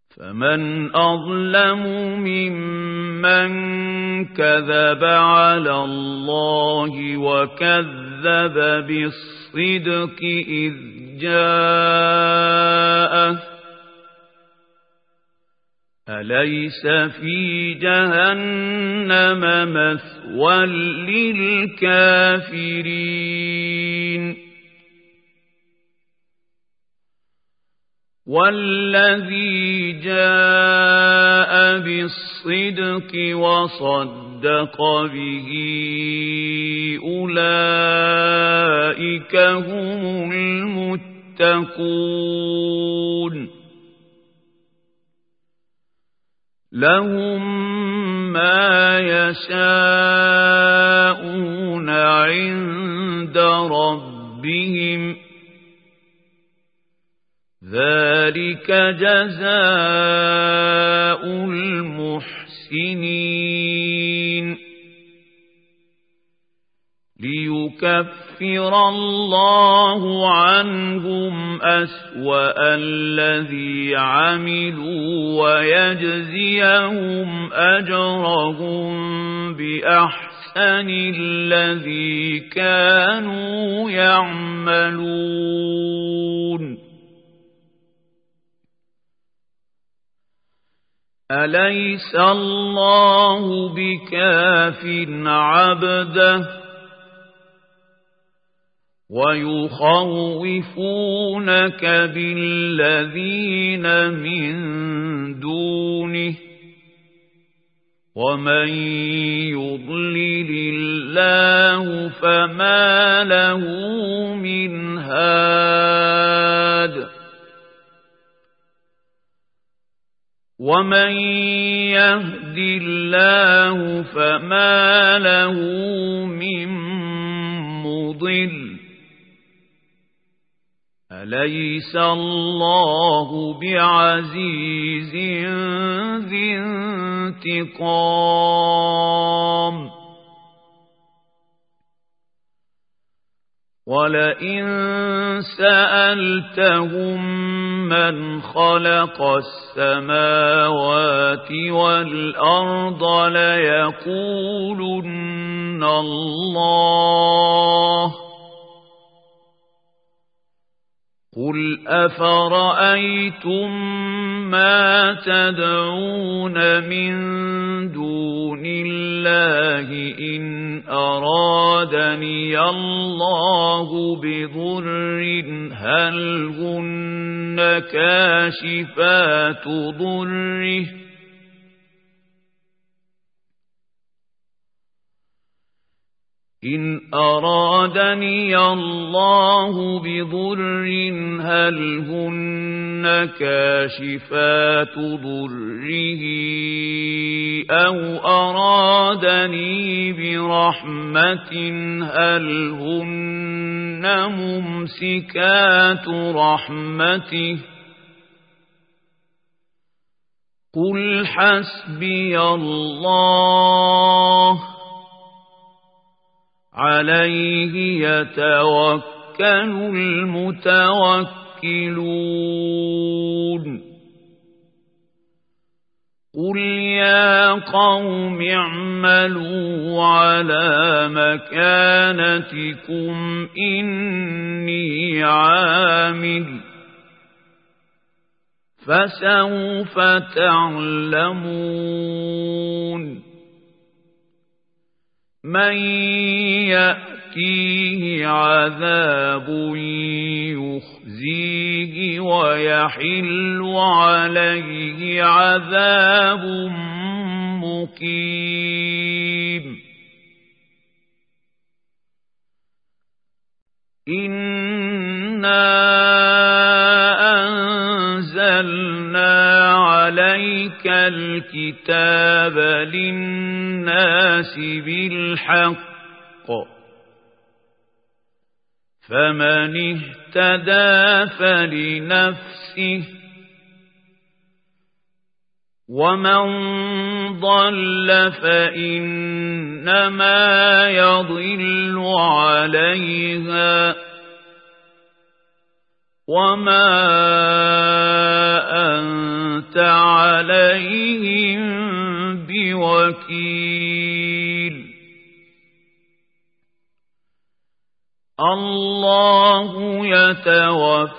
فمن أظلم ممن كذب على الله وكذب بالصدق إذ جاءه أليس في جهنم مثوى للكافرين والذي جاء بالصدق وصدق به أولئك هم المتقون لهم ما يشاءون عند ربهم ذلك جزاء المحسنين ليكفر الله عنهم أسوأ الذي عملوا ويجزيهم أجرهم بأحسن الذي كانوا يعملون أليس الله بكاف عبده ويخوفونك بالذين من دونه ومن يضلل الله فما له من هاد ومن يهد الله فما له من مضل أليس الله بعزيز ذي انتقام ولئن سألتهم من خلق السماوات والأرض ليقولن الله قل أفرأيتم ما تدعون من دون الله إن أرادني الله بضر هل هن كاشفات ضره إن أرادني الله بضر هل هن كاشفات ضره أو أرادني برحمة هل هن ممسكات رحمته قل حسبي الله عليه يتوكل المتوكلون قل يا قوم اعملوا على مكانتكم إني عامل فسوف تعلمون من يأتيه عذاب يخزيه ويحل عليه عذاب مقيم إنا أنزلنا عليك الكتاب للناس بالحق فمن اهتدى فلنفسه ومن ضل فإنما يضل عليها وما أنت أنت عليهم بوكيل الله يتوفى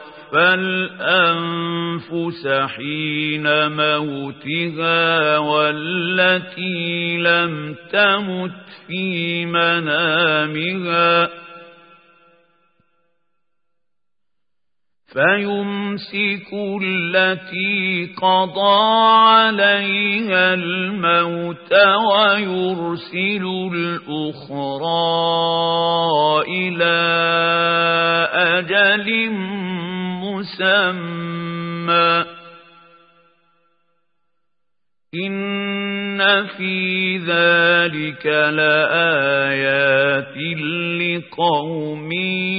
الأنفس حين موتها والتي لم تمت في منامها فيمسك التي قضى عليها الموت ويرسل الأخرى إلى أجل مسمى إن في ذلك لآيات لقوم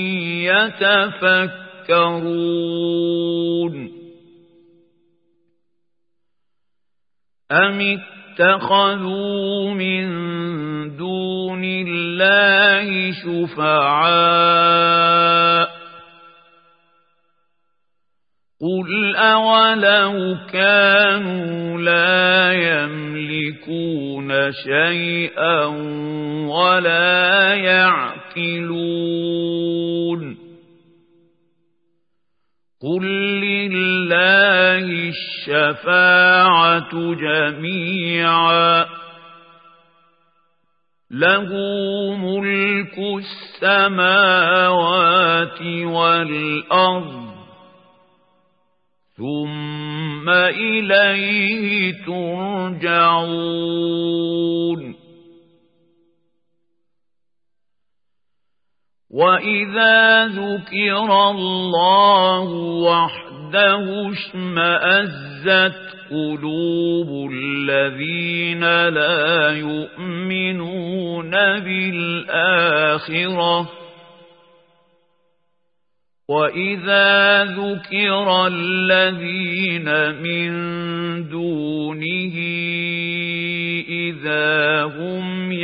يتفكرون أم اتخذوا من دون الله شفعاء قل أولو كانوا لا يملكون شيئا ولا يعقلون قل لله الشفاعة جميعا له ملك السماوات والأرض ثم إليه ترجعون وإذا ذكر الله وحده اشمأزت قلوب الذين لا يؤمنون بالآخرة وإذا ذكر الذين من دونه إذا هم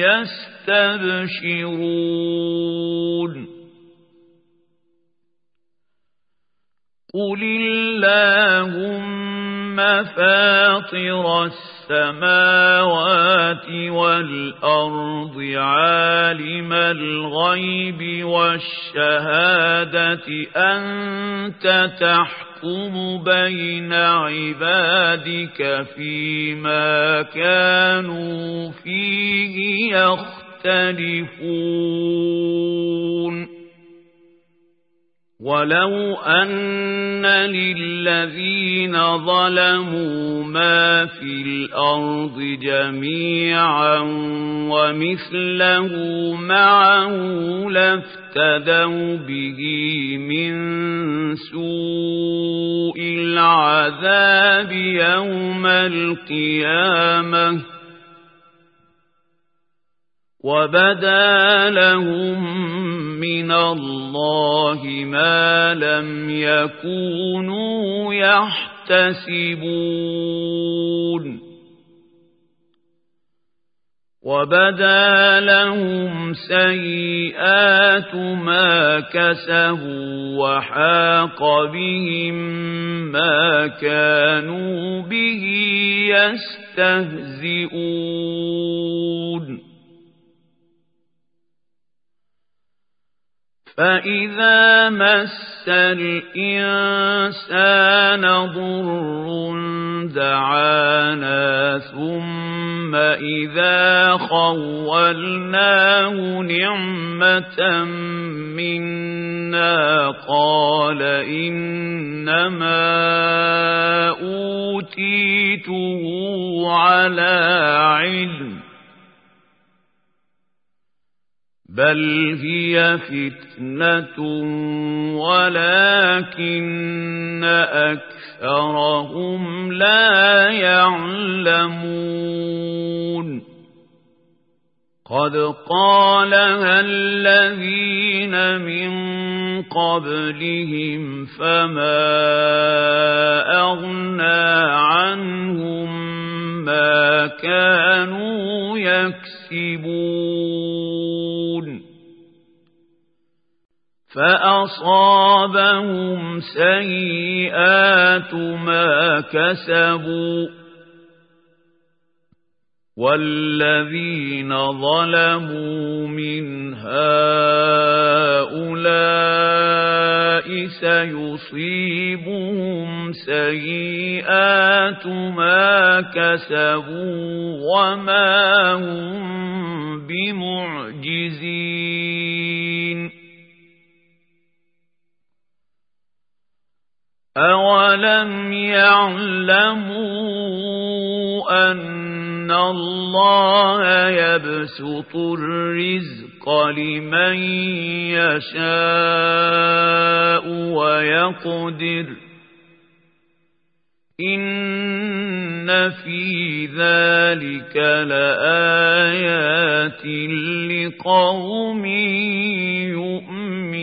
يستبشرون قل اللهم فاطر السماوات والأرض عالم الغيب والشهادة أنت تحكم بين عبادك فيما كانوا فيه يختلفون ولو أن للذين ظلموا ما في الأرض جميعا ومثله معه لافتدوا به من سوء العذاب يوم القيامة وبدا لهم من الله ما لم يكونوا يحتسبون وبدا لهم سيئات ما كسبوا وحاق بهم ما كانوا به يستهزئون فإذا مس الإنسان ضر دعانا ثم إذا خولناه نعمة منا قال إنما أوتيته على علم بل هي فتنة ولكن أكثرهم لا يعلمون قد قالها الذين من قبلهم فما أغنى عنهم ما كانوا يكسبون فأصبحوا أصابهم سيئات ما كسبوا والذين ظلموا من هؤلاء سيصيبهم سيئات ما كسبوا وما هم بمعجزين أولم يعلموا أن الله يبسط الرزق لمن يشاء ويقدر إن في ذلك لآيات لقوم يؤمنون